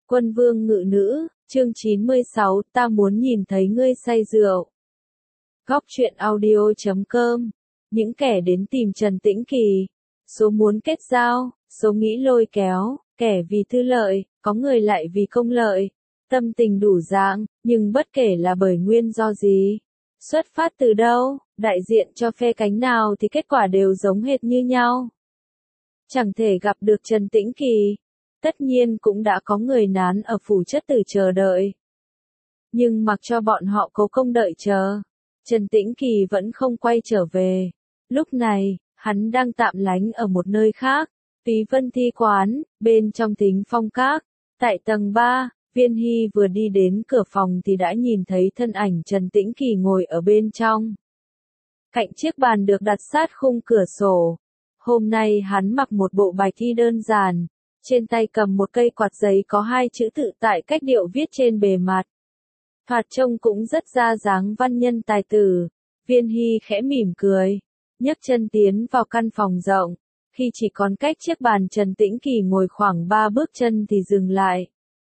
Quân vương ngự nữ, chương 96, ta muốn nhìn thấy ngươi say rượu. Góc truyện audio.com. Những kẻ đến tìm Trần Tĩnh Kỳ. Số muốn kết giao, số nghĩ lôi kéo, kẻ vì tư lợi, có người lại vì công lợi. Tâm tình đủ dạng, nhưng bất kể là bởi nguyên do gì, xuất phát từ đâu, đại diện cho phe cánh nào thì kết quả đều giống hệt như nhau. Chẳng thể gặp được Trần Tĩnh Kỳ. Tất nhiên cũng đã có người nán ở phủ chất tử chờ đợi. Nhưng mặc cho bọn họ cố công đợi chờ, Trần Tĩnh Kỳ vẫn không quay trở về. Lúc này, hắn đang tạm lánh ở một nơi khác, Túy Vân Thi Quán, bên trong Thính Phong Các. Tại tầng 3, Viên Hy vừa đi đến cửa phòng thì đã nhìn thấy thân ảnh Trần Tĩnh Kỳ ngồi ở bên trong. Cạnh chiếc bàn được đặt sát khung cửa sổ. Hôm nay hắn mặc một bộ bạch y đơn giản. Trên tay cầm một cây quạt giấy có hai chữ tự tại cách điệu viết trên bề mặt. Thoạt trông cũng rất ra dáng văn nhân tài tử. Viên Hy khẽ mỉm cười, nhấc chân tiến vào căn phòng rộng. Khi chỉ còn cách chiếc bàn Trần Tĩnh Kỳ ngồi khoảng 3 bước chân thì dừng lại.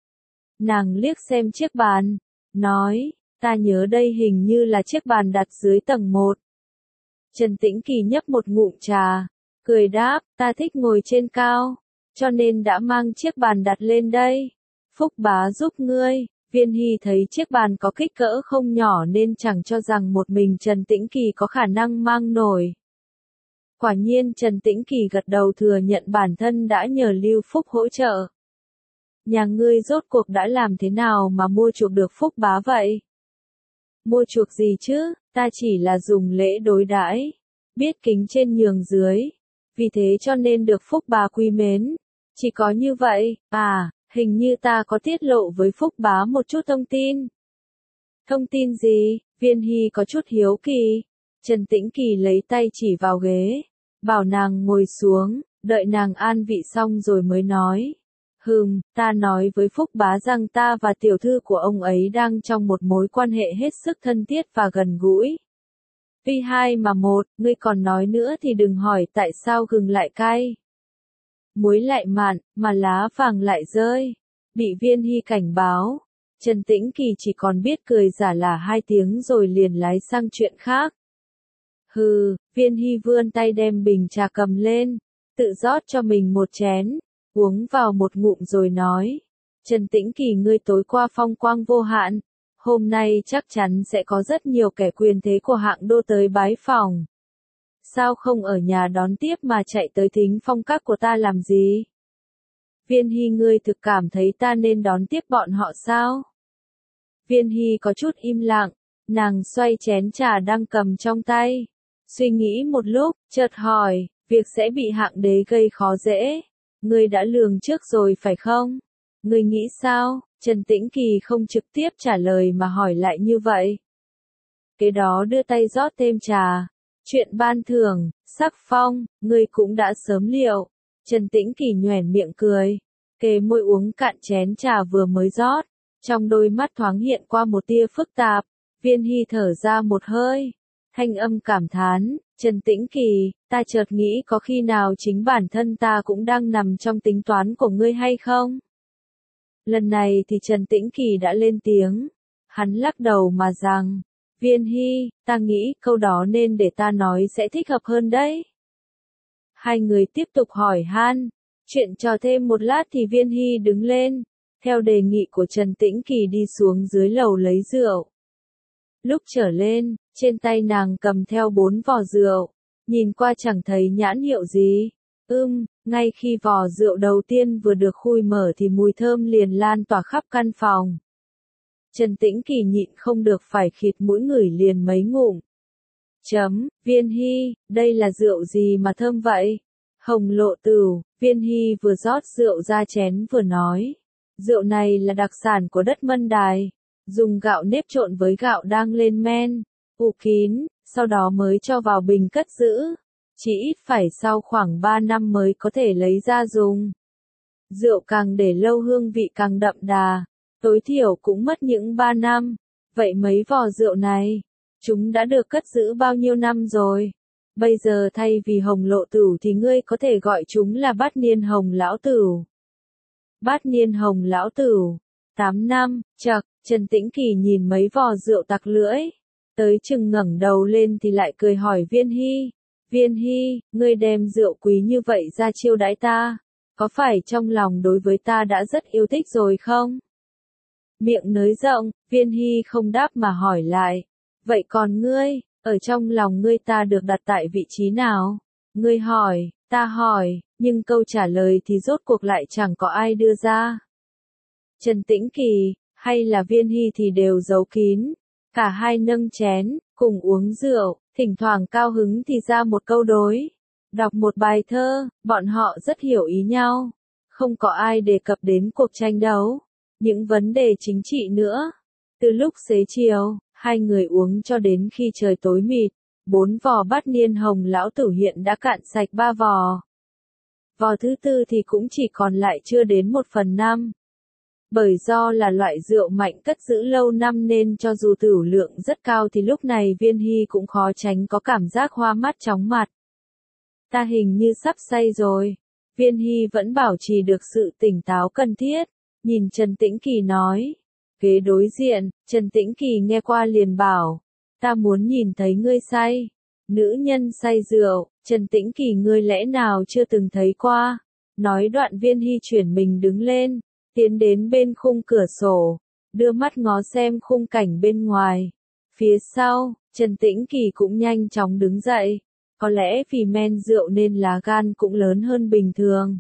Nàng liếc xem chiếc bàn, nói, ta nhớ đây hình như là chiếc bàn đặt dưới tầng 1. Trần Tĩnh Kỳ nhấp một ngụm trà, cười đáp, ta thích ngồi trên cao, cho nên đã mang chiếc bàn đặt lên đây. Phúc bá giúp ngươi. Viên Hy thấy chiếc bàn có kích cỡ không nhỏ nên chẳng cho rằng một mình Trần Tĩnh Kỳ có khả năng mang nổi. Quả nhiên Trần Tĩnh Kỳ gật đầu thừa nhận bản thân đã nhờ Lưu Phúc hỗ trợ. Nhà ngươi rốt cuộc đã làm thế nào mà mua chuộc được Phúc bá vậy? Mua chuộc gì chứ, ta chỉ là dùng lễ đối đãi, biết kính trên nhường dưới, vì thế cho nên được Phúc bá quý mến. Chỉ có như vậy, hình như ta có tiết lộ với Phúc bá một chút thông tin. Thông tin gì? Viên Hy có chút hiếu kỳ. Trần Tĩnh Kỳ lấy tay chỉ vào ghế, bảo nàng ngồi xuống, đợi nàng an vị xong rồi mới nói. Ta nói với Phúc bá rằng ta và tiểu thư của ông ấy đang trong một mối quan hệ hết sức thân thiết và gần gũi. Tuy hai mà một, ngươi còn nói nữa thì đừng hỏi tại sao gừng lại cay. Muối lại mặn, mà lá vàng lại rơi. Bị Viên Hy cảnh báo, Trần Tĩnh Kỳ chỉ còn biết cười giả là 2 tiếng rồi liền lái sang chuyện khác. Viên Hy vươn tay đem bình trà cầm lên, tự rót cho mình một chén, uống vào một ngụm rồi nói. Trần Tĩnh Kỳ ngươi tối qua phong quang vô hạn, hôm nay chắc chắn sẽ có rất nhiều kẻ quyền thế của hạng đô tới bái phỏng. Sao không ở nhà đón tiếp mà chạy tới Thính Phong Các của ta làm gì? Viên Hy ngươi thực cảm thấy ta nên đón tiếp bọn họ sao? Viên Hy có chút im lặng, nàng xoay chén trà đang cầm trong tay. Suy nghĩ một lúc, chợt hỏi, việc sẽ bị hạng đế gây khó dễ. Ngươi đã lường trước rồi phải không? Ngươi nghĩ sao? Trần Tĩnh Kỳ không trực tiếp trả lời mà hỏi lại như vậy. Kế đó đưa tay rót thêm trà. Chuyện ban thưởng, sắc phong, ngươi cũng đã sớm liệu. Trần Tĩnh Kỳ nhoẻn miệng cười, kề môi uống cạn chén trà vừa mới rót. Trong đôi mắt thoáng hiện qua một tia phức tạp. Viên Hy thở ra một hơi, thanh âm cảm thán, Trần Tĩnh Kỳ, ta chợt nghĩ có khi nào chính bản thân ta cũng đang nằm trong tính toán của ngươi hay không? Lần này thì Trần Tĩnh Kỳ đã lên tiếng, hắn lắc đầu mà rằng, Viên Hy, ta nghĩ câu đó nên để ta nói sẽ thích hợp hơn đấy. Hai người tiếp tục hỏi han, chuyện trò thêm một lát thì Viên Hy đứng lên, theo đề nghị của Trần Tĩnh Kỳ đi xuống dưới lầu lấy rượu. Lúc trở lên, trên tay nàng cầm theo 4 vò rượu, nhìn qua chẳng thấy nhãn hiệu gì. Ngay khi vò rượu đầu tiên vừa được khui mở thì mùi thơm liền lan tỏa khắp căn phòng. Trần Tĩnh Kỳ nhịn không được phải khịt mũi ngửi liền mấy ngụm. Viên Hy, đây là rượu gì mà thơm vậy? Hồng Lộ Tửu. Viên Hy vừa rót rượu ra chén vừa nói. Rượu này là đặc sản của đất Mân Đài, dùng gạo nếp trộn với gạo đang lên men, ủ kín, sau đó mới cho vào bình cất giữ. Chỉ ít phải sau khoảng 3 năm mới có thể lấy ra dùng. Rượu càng để lâu hương vị càng đậm đà, tối thiểu cũng mất những 3 năm. Vậy mấy vò rượu này, chúng đã được cất giữ bao nhiêu năm rồi? Bây giờ thay vì Hồng Lộ Tửu thì ngươi có thể gọi chúng là Bát Niên Hồng Lão Tửu. Bát niên hồng lão tửu. 8 năm, chậc, Trần Tĩnh Kỳ nhìn mấy vò rượu tặc lưỡi. Tới chừng ngẩng đầu lên thì lại cười hỏi Viên Hy. Viên Hy, ngươi đem rượu quý như vậy ra chiêu đãi ta. Có phải trong lòng đối với ta đã rất yêu thích rồi không? Miệng nới rộng, Viên Hy không đáp mà hỏi lại. Vậy còn ngươi, ở trong lòng ngươi ta được đặt tại vị trí nào? Ngươi hỏi, ta hỏi, nhưng câu trả lời thì rốt cuộc lại chẳng có ai đưa ra. Trần Tĩnh Kỳ, hay là Viên Hy thì đều giấu kín. Cả hai nâng chén, cùng uống rượu, thỉnh thoảng cao hứng thì ra một câu đối. Đọc một bài thơ, bọn họ rất hiểu ý nhau. Không có ai đề cập đến cuộc tranh đấu. Những vấn đề chính trị nữa. Từ lúc xế chiều, hai người uống cho đến khi trời tối mịt. 4 vò bát niên hồng lão tử hiện đã cạn sạch 3 vò. Vò thứ tư thì cũng chỉ còn lại chưa đến 1/5. Bởi do là loại rượu mạnh cất giữ lâu năm nên cho dù tửu lượng rất cao thì lúc này Viên Hy cũng khó tránh có cảm giác hoa mắt chóng mặt. Ta hình như sắp say rồi. Viên Hy vẫn bảo trì được sự tỉnh táo cần thiết. Nhìn Trần Tĩnh Kỳ nói. Ghế đối diện, Trần Tĩnh Kỳ nghe qua liền bảo. Ta muốn nhìn thấy ngươi say. Nữ nhân say rượu, Trần Tĩnh Kỳ ngươi lẽ nào chưa từng thấy qua. Nói đoạn Viên Hy chuyển mình đứng lên. Tiến đến bên khung cửa sổ, đưa mắt ngó xem khung cảnh bên ngoài. Phía sau, Trần Tĩnh Kỳ cũng nhanh chóng đứng dậy. Có lẽ vì men rượu nên lá gan cũng lớn hơn bình thường.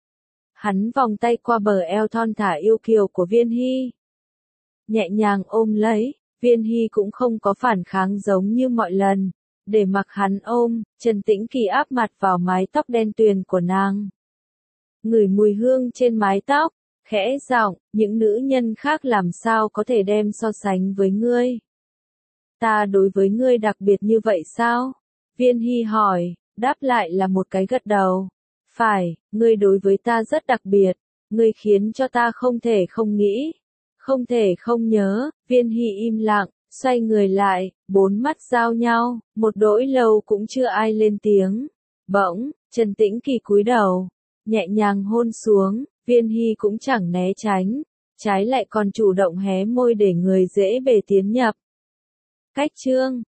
Hắn vòng tay qua bờ eo thon thả yêu kiều của Viên Hy. Nhẹ nhàng ôm lấy, Viên Hy cũng không có phản kháng giống như mọi lần. Để mặc hắn ôm, Trần Tĩnh Kỳ áp mặt vào mái tóc đen tuyền của nàng. Ngửi mùi hương trên mái tóc. Khẽ giọng, những nữ nhân khác làm sao có thể đem so sánh với ngươi? Ta đối với ngươi đặc biệt như vậy sao? Viên Hy hỏi, đáp lại là một cái gật đầu. Phải, ngươi đối với ta rất đặc biệt, ngươi khiến cho ta không thể không nghĩ, không thể không nhớ. Viên Hy im lặng, xoay người lại, 4 mắt giao nhau, một đỗi lâu cũng chưa ai lên tiếng. Bỗng, Trần Tĩnh Kỳ cúi đầu, nhẹ nhàng hôn xuống. Viên Hy cũng chẳng né tránh, trái lại còn chủ động hé môi để người dễ bề tiến nhập. Cách chương